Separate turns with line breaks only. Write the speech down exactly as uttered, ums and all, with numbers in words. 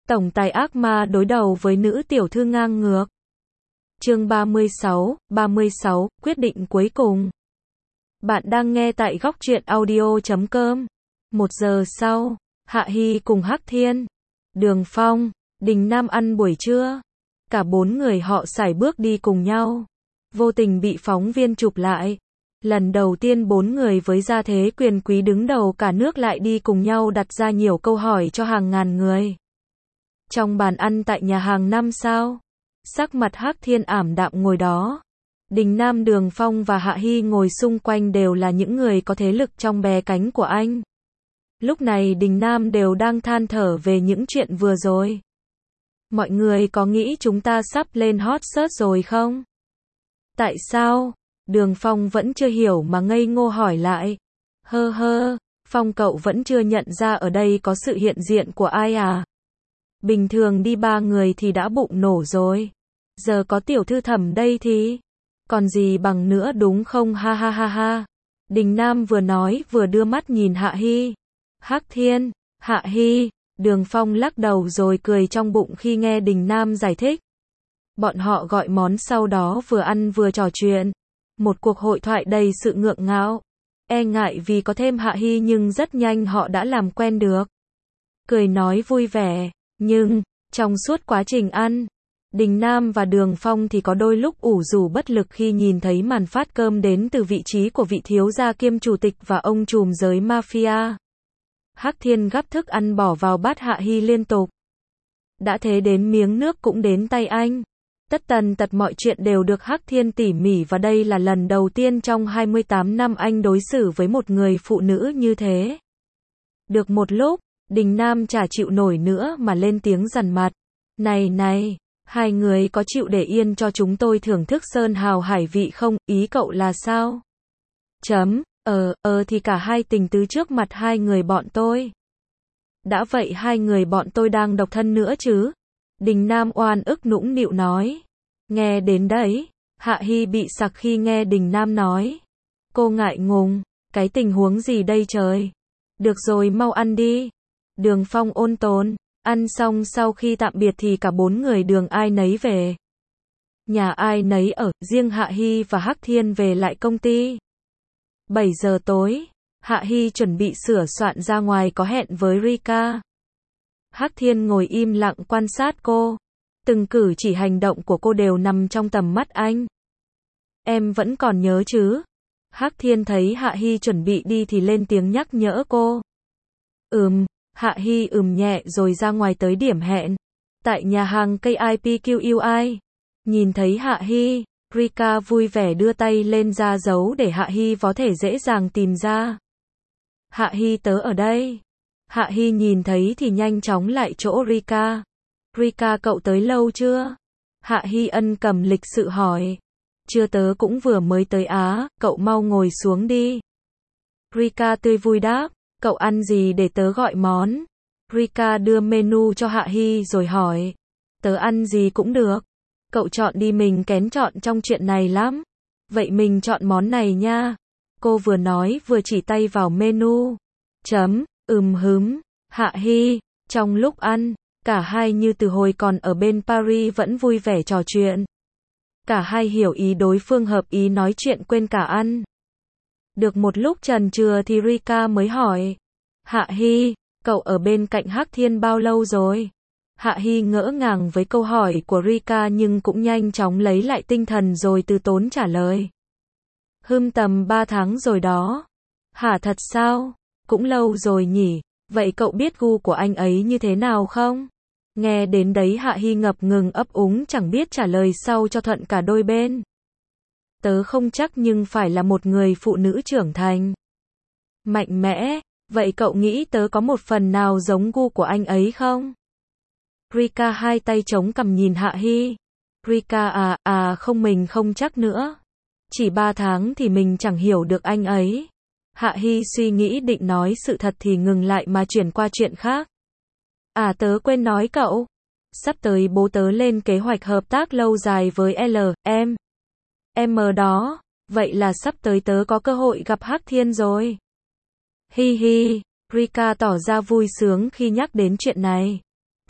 Tổng tài ác ma đối đầu với nữ tiểu thư ngang ngược. Chương ba mươi sáu, ba mươi sáu, quyết định cuối cùng. Bạn đang nghe tại góc truyện audio chấm com. Một giờ sau, Hạ Hi cùng Hắc Thiên, Đường Phong, Đình Nam ăn buổi trưa. Cả bốn người họ sải bước đi cùng nhau. Vô tình bị phóng viên chụp lại. Lần đầu tiên bốn người với gia thế quyền quý đứng đầu cả nước lại đi cùng nhau đặt ra nhiều câu hỏi cho hàng ngàn người. Trong bàn ăn tại nhà hàng năm sao, sắc mặt Hắc Thiên ảm đạm ngồi đó. Đình Nam, Đường Phong và Hạ Hi ngồi xung quanh đều là những người có thế lực trong bè cánh của anh. Lúc này Đình Nam đều đang than thở về những chuyện vừa rồi. Mọi người có nghĩ chúng ta sắp lên hot search rồi không? Tại sao? Đường Phong vẫn chưa hiểu mà ngây ngô hỏi lại. Hơ hơ, Phong cậu vẫn chưa nhận ra ở đây có sự hiện diện của ai à? Bình thường đi ba người thì đã bụng nổ rồi. Giờ có tiểu thư Thẩm đây thì còn gì bằng nữa đúng không, ha ha ha ha. Đình Nam vừa nói vừa đưa mắt nhìn Hạ Hi. Hắc Thiên, Hạ Hi, Đường Phong lắc đầu rồi cười trong bụng khi nghe Đình Nam giải thích. Bọn họ gọi món sau đó vừa ăn vừa trò chuyện. Một cuộc hội thoại đầy sự ngượng ngạo. E ngại vì có thêm Hạ Hi nhưng rất nhanh họ đã làm quen được. Cười nói vui vẻ. Nhưng, trong suốt quá trình ăn, Đình Nam và Đường Phong thì có đôi lúc ủ rũ bất lực khi nhìn thấy màn phát cơm đến từ vị trí của vị thiếu gia kiêm chủ tịch và ông trùm giới mafia. Hắc Thiên gắp thức ăn bỏ vào bát Hạ Hi liên tục. Đã thế đến miếng nước cũng đến tay anh. Tất tần tật mọi chuyện đều được Hắc Thiên tỉ mỉ và đây là lần đầu tiên trong hai mươi tám năm anh đối xử với một người phụ nữ như thế. Được một lúc, Đình Nam chả chịu nổi nữa mà lên tiếng dằn mặt. Này này, hai người có chịu để yên cho chúng tôi thưởng thức sơn hào hải vị không, ý cậu là sao? Chấm, ờ, ờ thì cả hai tình tứ trước mặt hai người bọn tôi. Đã vậy hai người bọn tôi đang độc thân nữa chứ? Đình Nam oan ức nũng nịu nói. Nghe đến đấy, Hạ Hi bị sặc khi nghe Đình Nam nói. Cô ngại ngùng, cái tình huống gì đây trời? Được rồi mau ăn đi. Đường Phong ôn tồn, ăn xong sau khi tạm biệt thì cả bốn người đường ai nấy về. Nhà ai nấy ở, riêng Hạ Hi và Hắc Thiên về lại công ty. bảy giờ tối, Hạ Hi chuẩn bị sửa soạn ra ngoài có hẹn với Rika. Hắc Thiên ngồi im lặng quan sát cô. Từng cử chỉ hành động của cô đều nằm trong tầm mắt anh. Em vẫn còn nhớ chứ? Hắc Thiên thấy Hạ Hi chuẩn bị đi thì lên tiếng nhắc nhở cô. Ừm. Hạ Hi ừm nhẹ rồi ra ngoài tới điểm hẹn. Tại nhà hàng ca i pê quy i. Nhìn thấy Hạ Hi, Rika vui vẻ đưa tay lên ra dấu để Hạ Hi có thể dễ dàng tìm ra. Hạ Hi tớ ở đây. Hạ Hi nhìn thấy thì nhanh chóng lại chỗ Rika. Rika cậu tới lâu chưa? Hạ Hi ân cần lịch sự hỏi. Chưa, tớ cũng vừa mới tới á, cậu mau ngồi xuống đi. Rika tươi vui đáp. Cậu ăn gì để tớ gọi món? Rika đưa menu cho Hạ Hi rồi hỏi. Tớ ăn gì cũng được. Cậu chọn đi, mình kén chọn trong chuyện này lắm. Vậy mình chọn món này nha. Cô vừa nói vừa chỉ tay vào menu. Chấm, ừm hứm. Hạ Hi, trong lúc ăn, cả hai như từ hồi còn ở bên Paris vẫn vui vẻ trò chuyện. Cả hai hiểu ý đối phương, hợp ý nói chuyện quên cả ăn. Được một lúc chần chừ thì Rika mới hỏi. Hạ Hi, cậu ở bên cạnh Hắc Thiên bao lâu rồi? Hạ Hi ngỡ ngàng với câu hỏi của Rika nhưng cũng nhanh chóng lấy lại tinh thần rồi từ tốn trả lời. Hừm tầm ba tháng rồi đó. Hả, thật sao? Cũng lâu rồi nhỉ. Vậy cậu biết gu của anh ấy như thế nào không? Nghe đến đấy Hạ Hi ngập ngừng ấp úng chẳng biết trả lời sao cho thuận cả đôi bên. Tớ không chắc nhưng phải là một người phụ nữ trưởng thành. Mạnh mẽ, vậy cậu nghĩ tớ có một phần nào giống gu của anh ấy không? Rika hai tay chống cằm nhìn Hạ Hi. Rika à, à không, mình không chắc nữa. Chỉ ba tháng thì mình chẳng hiểu được anh ấy. Hạ Hi suy nghĩ định nói sự thật thì ngừng lại mà chuyển qua chuyện khác. À tớ quên nói cậu. Sắp tới bố tớ lên kế hoạch hợp tác lâu dài với L, M. M đó, vậy là sắp tới tớ có cơ hội gặp Hắc Thiên rồi. Hi hi, Rika tỏ ra vui sướng khi nhắc đến chuyện này.